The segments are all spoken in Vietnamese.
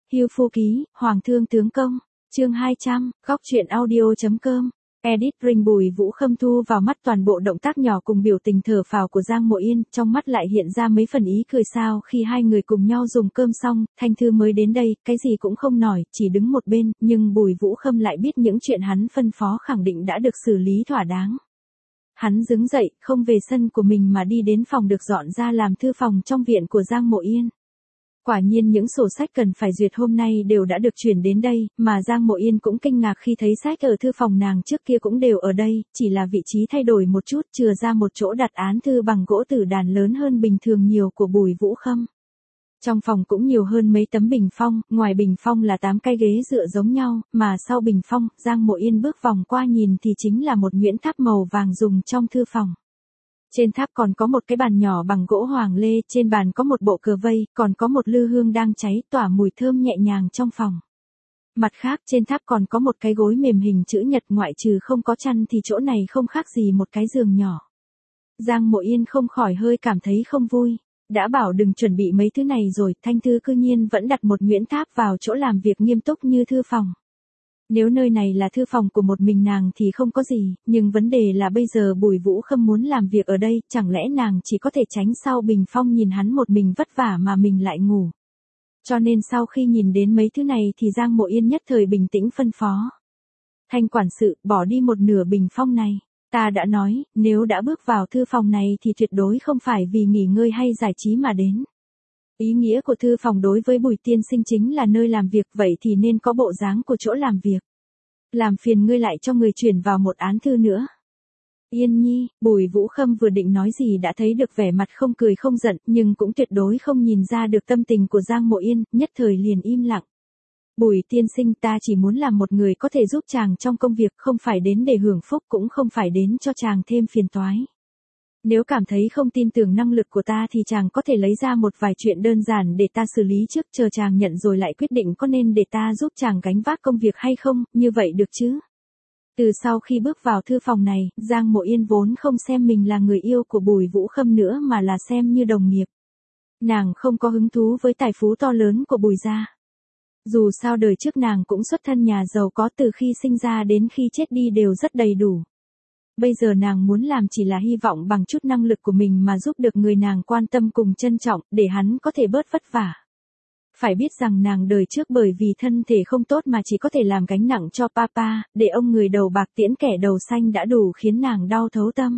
Hưu Phu Ký, Hoàng Thương Tướng Công, chương 200, góc truyện audio.com. Edit Ring. Bùi Vũ Khâm thu vào mắt toàn bộ động tác nhỏ cùng biểu tình thở phào của Giang Mộ Yên, trong mắt lại hiện ra mấy phần ý cười sao khi hai người cùng nhau dùng cơm xong, Thanh Thư mới đến đây, cái gì cũng không nói, chỉ đứng một bên, nhưng Bùi Vũ Khâm lại biết những chuyện hắn phân phó khẳng định đã được xử lý thỏa đáng. Hắn đứng dậy, không về sân của mình mà đi đến phòng được dọn ra làm thư phòng trong viện của Giang Mộ Yên. Quả nhiên những sổ sách cần phải duyệt hôm nay đều đã được chuyển đến đây, mà Giang Mộ Yên cũng kinh ngạc khi thấy sách ở thư phòng nàng trước kia cũng đều ở đây, chỉ là vị trí thay đổi một chút, chừa ra một chỗ đặt án thư bằng gỗ tử đàn lớn hơn bình thường nhiều của Bùi Vũ Khâm. Trong phòng cũng nhiều hơn mấy tấm bình phong, ngoài bình phong là 8 cái ghế dựa giống nhau, mà sau bình phong, Giang Mộ Yên bước vòng qua nhìn thì chính là một nhuyễn tháp màu vàng dùng trong thư phòng. Trên tháp còn có một cái bàn nhỏ bằng gỗ hoàng lê, trên bàn có một bộ cờ vây, còn có một lư hương đang cháy tỏa mùi thơm nhẹ nhàng trong phòng. Mặt khác trên tháp còn có một cái gối mềm hình chữ nhật, ngoại trừ không có chăn thì chỗ này không khác gì một cái giường nhỏ. Giang Mộ Yên không khỏi hơi cảm thấy không vui. Đã bảo đừng chuẩn bị mấy thứ này rồi, Thanh Thư cư nhiên vẫn đặt một nhuyễn tháp vào chỗ làm việc nghiêm túc như thư phòng. Nếu nơi này là thư phòng của một mình nàng thì không có gì, nhưng vấn đề là bây giờ Bùi Vũ Khâm muốn làm việc ở đây, chẳng lẽ nàng chỉ có thể tránh sau bình phong nhìn hắn một mình vất vả mà mình lại ngủ. Cho nên sau khi nhìn đến mấy thứ này thì Giang Mộ Yên nhất thời bình tĩnh phân phó. Thanh quản sự, bỏ đi một nửa bình phong này. Ta đã nói, nếu đã bước vào thư phòng này thì tuyệt đối không phải vì nghỉ ngơi hay giải trí mà đến. Ý nghĩa của thư phòng đối với Bùi tiên sinh chính là nơi làm việc, vậy thì nên có bộ dáng của chỗ làm việc. Làm phiền ngươi lại cho người chuyển vào một án thư nữa. Yên nhi, Bùi Vũ Khâm vừa định nói gì đã thấy được vẻ mặt không cười không giận, nhưng cũng tuyệt đối không nhìn ra được tâm tình của Giang Mộ Yên, nhất thời liền im lặng. Bùi tiên sinh, ta chỉ muốn làm một người có thể giúp chàng trong công việc, không phải đến để hưởng phúc, cũng không phải đến cho chàng thêm phiền toái. Nếu cảm thấy không tin tưởng năng lực của ta thì chàng có thể lấy ra một vài chuyện đơn giản để ta xử lý trước, chờ chàng nhận rồi lại quyết định có nên để ta giúp chàng gánh vác công việc hay không, như vậy được chứ? Từ sau khi bước vào thư phòng này, Giang Mộ Yên vốn không xem mình là người yêu của Bùi Vũ Khâm nữa mà là xem như đồng nghiệp. Nàng không có hứng thú với tài phú to lớn của Bùi gia. Dù sao đời trước nàng cũng xuất thân nhà giàu có, từ khi sinh ra đến khi chết đi đều rất đầy đủ. Bây giờ nàng muốn làm chỉ là hy vọng bằng chút năng lực của mình mà giúp được người nàng quan tâm cùng trân trọng, để hắn có thể bớt vất vả. Phải biết rằng nàng đời trước bởi vì thân thể không tốt mà chỉ có thể làm gánh nặng cho papa, để ông người đầu bạc tiễn kẻ đầu xanh đã đủ khiến nàng đau thấu tâm.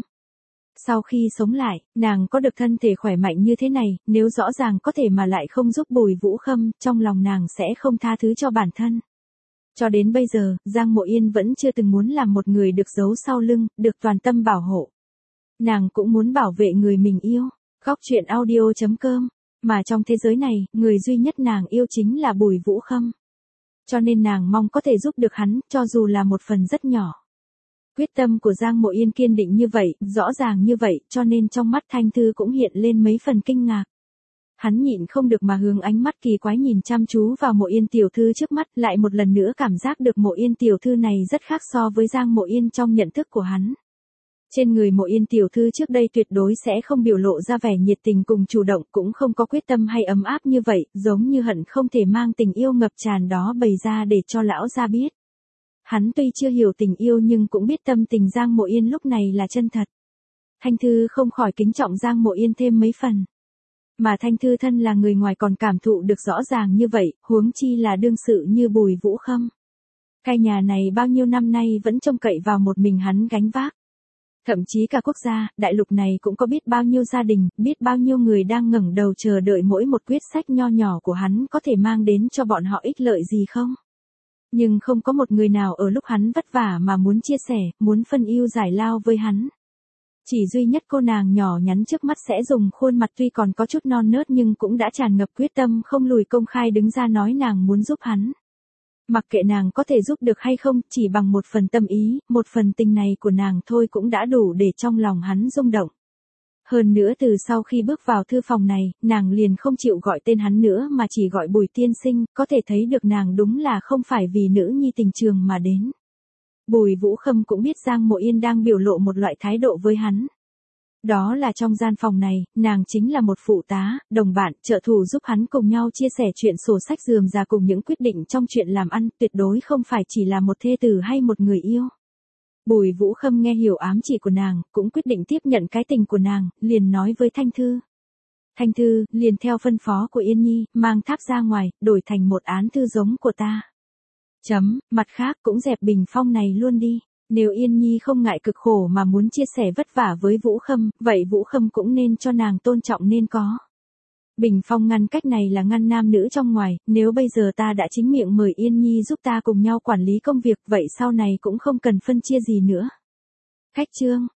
Sau khi sống lại, nàng có được thân thể khỏe mạnh như thế này, nếu rõ ràng có thể mà lại không giúp Bùi Vũ Khâm, trong lòng nàng sẽ không tha thứ cho bản thân. Cho đến bây giờ, Giang Mộ Yên vẫn chưa từng muốn làm một người được giấu sau lưng, được toàn tâm bảo hộ. Nàng cũng muốn bảo vệ người mình yêu. Góc truyện audio.com. Mà trong thế giới này, người duy nhất nàng yêu chính là Bùi Vũ Khâm. Cho nên nàng mong có thể giúp được hắn, cho dù là một phần rất nhỏ. Quyết tâm của Giang Mộ Yên kiên định như vậy, rõ ràng như vậy, cho nên trong mắt Thanh Thư cũng hiện lên mấy phần kinh ngạc. Hắn nhịn không được mà hướng ánh mắt kỳ quái nhìn chăm chú vào Mộ Yên tiểu thư trước mắt, lại một lần nữa cảm giác được Mộ Yên tiểu thư này rất khác so với Giang Mộ Yên trong nhận thức của hắn. Trên người Mộ Yên tiểu thư trước đây tuyệt đối sẽ không biểu lộ ra vẻ nhiệt tình cùng chủ động, cũng không có quyết tâm hay ấm áp như vậy, giống như hận không thể mang tình yêu ngập tràn đó bày ra để cho lão gia biết. Hắn tuy chưa hiểu tình yêu nhưng cũng biết tâm tình Giang Mộ Yên lúc này là chân thật. Thanh Thư không khỏi kính trọng Giang Mộ Yên thêm mấy phần. Mà Thanh Thư thân là người ngoài còn cảm thụ được rõ ràng như vậy, huống chi là đương sự như Bùi Vũ Khâm. Cái nhà này bao nhiêu năm nay vẫn trông cậy vào một mình hắn gánh vác. Thậm chí cả quốc gia, đại lục này cũng có biết bao nhiêu gia đình, biết bao nhiêu người đang ngẩng đầu chờ đợi mỗi một quyết sách nho nhỏ của hắn có thể mang đến cho bọn họ ích lợi gì không? Nhưng không có một người nào ở lúc hắn vất vả mà muốn chia sẻ, muốn phân ưu giải lao với hắn. Chỉ duy nhất cô nàng nhỏ nhắn trước mắt sẽ dùng khuôn mặt tuy còn có chút non nớt nhưng cũng đã tràn ngập quyết tâm không lùi công khai đứng ra nói nàng muốn giúp hắn. Mặc kệ nàng có thể giúp được hay không, chỉ bằng một phần tâm ý, một phần tình này của nàng thôi cũng đã đủ để trong lòng hắn rung động. Hơn nữa từ sau khi bước vào thư phòng này, nàng liền không chịu gọi tên hắn nữa mà chỉ gọi Bùi tiên sinh, có thể thấy được nàng đúng là không phải vì nữ nhi tình trường mà đến. Bùi Vũ Khâm cũng biết Giang Mộ Yên đang biểu lộ một loại thái độ với hắn. Đó là trong gian phòng này, nàng chính là một phụ tá, đồng bạn, trợ thủ giúp hắn cùng nhau chia sẻ chuyện sổ sách rườm rà cùng những quyết định trong chuyện làm ăn, tuyệt đối không phải chỉ là một thê tử hay một người yêu. Bùi Vũ Khâm nghe hiểu ám chỉ của nàng, cũng quyết định tiếp nhận cái tình của nàng, liền nói với Thanh Thư. Thanh Thư, liền theo phân phó của Yên Nhi, mang tháp ra ngoài, đổi thành một án thư giống của ta. Mặt khác cũng dẹp Bình Phong này luôn đi. Nếu Yên Nhi không ngại cực khổ mà muốn chia sẻ vất vả với Vũ Khâm, vậy Vũ Khâm cũng nên cho nàng tôn trọng nên có. Bình Phong ngăn cách này là ngăn nam nữ trong ngoài, nếu bây giờ ta đã chính miệng mời Yên Nhi giúp ta cùng nhau quản lý công việc, vậy sau này cũng không cần phân chia gì nữa. Khách trương,